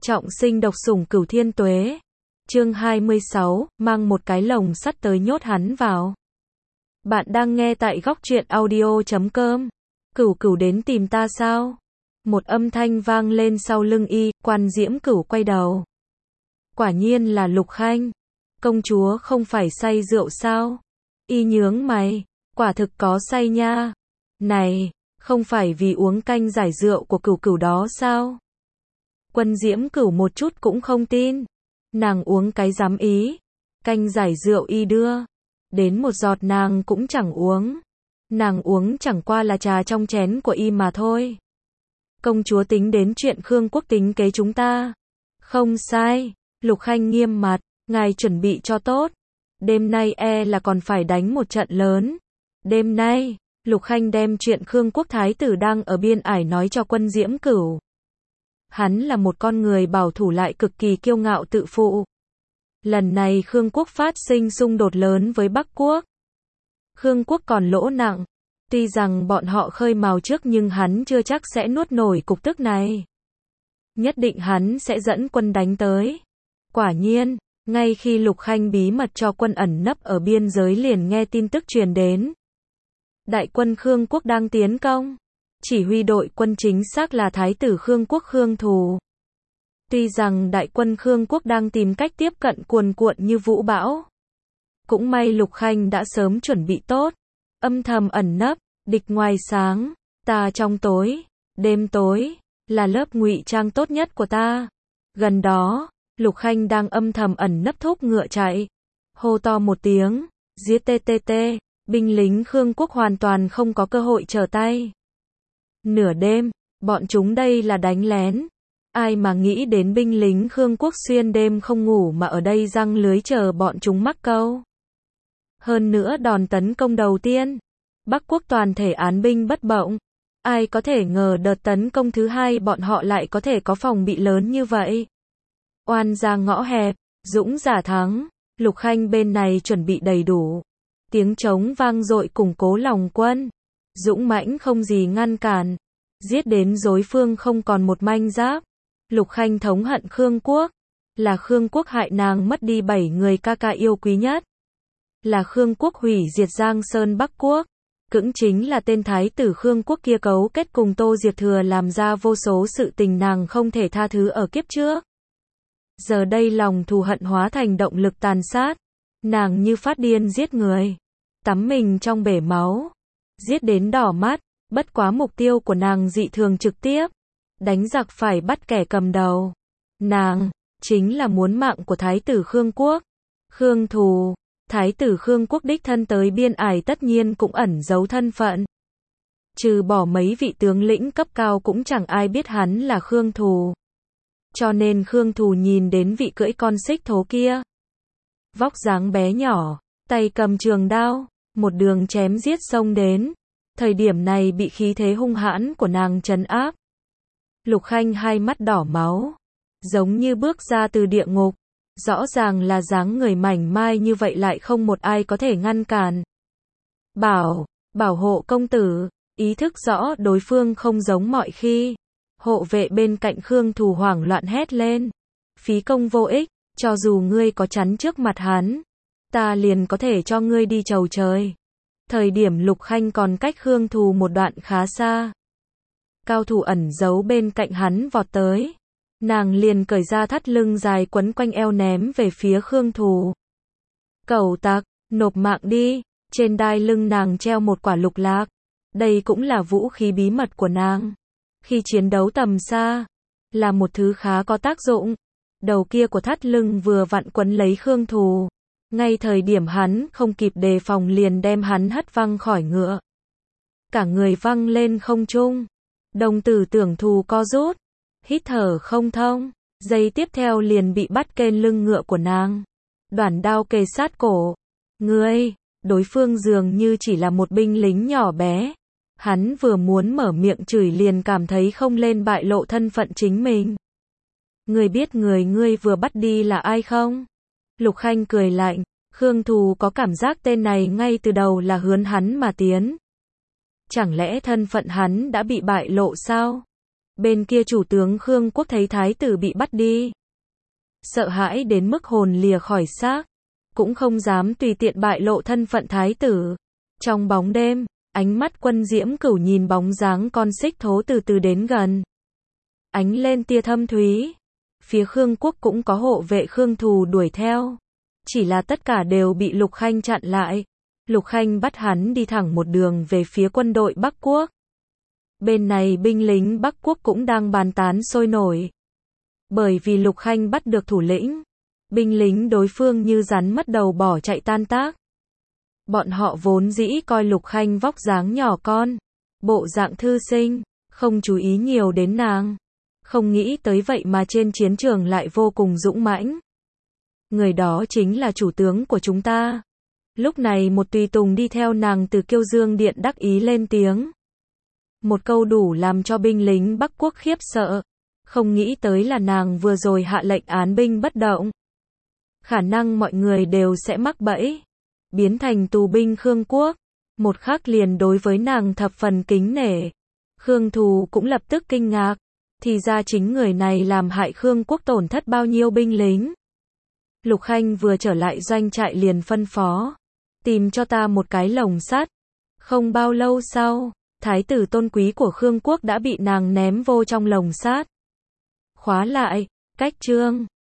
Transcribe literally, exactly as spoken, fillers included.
Trọng sinh độc sủng cửu thiên tuế. Chương hai mươi sáu, mang một cái lồng sắt tới nhốt hắn vào. Bạn đang nghe tại góc truyện audio chấm com. Cửu Cửu đến tìm ta sao? Một âm thanh vang lên sau lưng y, Quan Diễm Cửu quay đầu. Quả nhiên là Lục Khanh. Công chúa không phải say rượu sao? Y nhướng mày, quả thực có say nha. Này, không phải vì uống canh giải rượu của Cửu Cửu đó sao? Quân Diễm Cửu một chút cũng không tin. Nàng uống cái dám ý. Canh giải rượu y đưa. Đến một giọt nàng cũng chẳng uống. Nàng uống chẳng qua là trà trong chén của y mà thôi. Công chúa tính đến chuyện Khương Quốc tính kế chúng ta. Không sai. Lục Khanh nghiêm mặt. Ngài chuẩn bị cho tốt. Đêm nay e là còn phải đánh một trận lớn. Đêm nay, Lục Khanh đem chuyện Khương Quốc thái tử đang ở biên ải nói cho Quân Diễm Cửu. Hắn là một con người bảo thủ lại cực kỳ kiêu ngạo tự phụ. Lần này Khương Quốc phát sinh xung đột lớn với Bắc Quốc. Khương Quốc còn lỗ nặng. Tuy rằng bọn họ khơi mào trước nhưng hắn chưa chắc sẽ nuốt nổi cục tức này. Nhất định hắn sẽ dẫn quân đánh tới. Quả nhiên, ngay khi Lục Khanh bí mật cho quân ẩn nấp ở biên giới liền nghe tin tức truyền đến. Đại quân Khương Quốc đang tiến công. Chỉ huy đội quân chính xác là Thái tử Khương Quốc Khương Thù. Tuy rằng đại quân Khương Quốc đang tìm cách tiếp cận cuồn cuộn như vũ bão. Cũng may Lục Khanh đã sớm chuẩn bị tốt. Âm thầm ẩn nấp, địch ngoài sáng, ta trong tối, đêm tối, là lớp ngụy trang tốt nhất của ta. Gần đó, Lục Khanh đang âm thầm ẩn nấp thúc ngựa chạy. Hô to một tiếng, giết tê tê tê, binh lính Khương Quốc hoàn toàn không có cơ hội trở tay. Nửa đêm, bọn chúng đây là đánh lén. Ai mà nghĩ đến binh lính Khương Quốc xuyên đêm không ngủ mà ở đây giăng lưới chờ bọn chúng mắc câu. Hơn nữa đòn tấn công đầu tiên, Bắc Quốc toàn thể án binh bất động. Ai có thể ngờ đợt tấn công thứ hai bọn họ lại có thể có phòng bị lớn như vậy. Oan ra ngõ hẹp, dũng giả thắng. Lục Khanh bên này chuẩn bị đầy đủ. Tiếng trống vang dội củng cố lòng quân. Dũng mãnh không gì ngăn cản. Giết đến đối phương không còn một manh giáp. Lục Khanh thống hận Khương Quốc. Là Khương Quốc hại nàng mất đi bảy người ca ca yêu quý nhất. Là Khương Quốc hủy diệt Giang Sơn Bắc Quốc. Cũng chính là tên thái tử Khương Quốc kia cấu kết cùng Tô Diệp Thừa làm ra vô số sự tình nàng không thể tha thứ ở kiếp trước. Giờ đây lòng thù hận hóa thành động lực tàn sát. Nàng như phát điên giết người. Tắm mình trong bể máu. Giết đến đỏ mắt. Bất quá mục tiêu của nàng dị thường trực tiếp. Đánh giặc phải bắt kẻ cầm đầu. Nàng, chính là muốn mạng của thái tử Khương Quốc. Khương Thù. Thái tử Khương Quốc đích thân tới biên ải tất nhiên cũng ẩn giấu thân phận. Trừ bỏ mấy vị tướng lĩnh cấp cao cũng chẳng ai biết hắn là Khương Thù. Cho nên Khương Thù nhìn đến vị cưỡi con xích thố kia. Vóc dáng bé nhỏ, tay cầm trường đao, một đường chém giết xông đến. Thời điểm này bị khí thế hung hãn của nàng trấn áp. Lục Khanh hai mắt đỏ máu, giống như bước ra từ địa ngục. Rõ ràng là dáng người mảnh mai như vậy lại không một ai có thể ngăn cản. Bảo, bảo hộ công tử, ý thức rõ đối phương không giống mọi khi. Hộ vệ bên cạnh Khương Thù hoảng loạn hét lên. Phí công vô ích, cho dù ngươi có chắn trước mặt hắn, ta liền có thể cho ngươi đi chầu trời. Thời điểm Lục Khanh còn cách Khương Thù một đoạn khá xa. Cao thủ ẩn giấu bên cạnh hắn vọt tới. Nàng liền cởi ra thắt lưng dài quấn quanh eo ném về phía Khương Thù. Cẩu tặc, nộp mạng đi. Trên đai lưng nàng treo một quả lục lạc. Đây cũng là vũ khí bí mật của nàng. Khi chiến đấu tầm xa, là một thứ khá có tác dụng. Đầu kia của thắt lưng vừa vặn quấn lấy Khương Thù. Ngay thời điểm hắn không kịp đề phòng liền đem hắn hất văng khỏi ngựa. Cả người văng lên không trung. Đồng tử tưởng Thù co rút. Hít thở không thông. Giây tiếp theo liền bị bắt kên lưng ngựa của nàng. Đoản đao kề sát cổ. Ngươi, đối phương dường như chỉ là một binh lính nhỏ bé. Hắn vừa muốn mở miệng chửi liền cảm thấy không lên bại lộ thân phận chính mình. Ngươi biết người ngươi vừa bắt đi là ai không? Lục Khanh cười lạnh. Khương Thù có cảm giác tên này ngay từ đầu là hướng hắn mà tiến. Chẳng lẽ thân phận hắn đã bị bại lộ sao? Bên kia chủ tướng Khương Quốc thấy thái tử bị bắt đi, sợ hãi đến mức hồn lìa khỏi xác, cũng không dám tùy tiện bại lộ thân phận thái tử. Trong bóng đêm, ánh mắt Quân Diễm Cửu nhìn bóng dáng con xích thố từ từ đến gần, ánh lên tia thâm thúy. Phía Khương Quốc cũng có hộ vệ Khương Thù đuổi theo, chỉ là tất cả đều bị Lục Khanh chặn lại. Lục Khanh bắt hắn đi thẳng một đường về phía quân đội Bắc Quốc. Bên này binh lính Bắc Quốc cũng đang bàn tán sôi nổi. Bởi vì Lục Khanh bắt được thủ lĩnh, binh lính đối phương như rắn mất đầu bỏ chạy tan tác. Bọn họ vốn dĩ coi Lục Khanh vóc dáng nhỏ con, bộ dạng thư sinh, không chú ý nhiều đến nàng. Không nghĩ tới vậy mà trên chiến trường lại vô cùng dũng mãnh. Người đó chính là chủ tướng của chúng ta. Lúc này một tùy tùng đi theo nàng từ Kiêu Dương Điện đắc ý lên tiếng. Một câu đủ làm cho binh lính Bắc Quốc khiếp sợ. Không nghĩ tới là nàng vừa rồi hạ lệnh án binh bất động. Khả năng mọi người đều sẽ mắc bẫy, biến thành tù binh Khương Quốc. Một khắc liền đối với nàng thập phần kính nể. Khương Thù cũng lập tức kinh ngạc. Thì ra chính người này làm hại Khương Quốc tổn thất bao nhiêu binh lính. Lục Khanh vừa trở lại doanh trại liền phân phó. Tìm cho ta một cái lồng sắt. Không bao lâu sau, thái tử tôn quý của Khương Quốc đã bị nàng ném vô trong lồng sắt. Khóa lại, cách chương.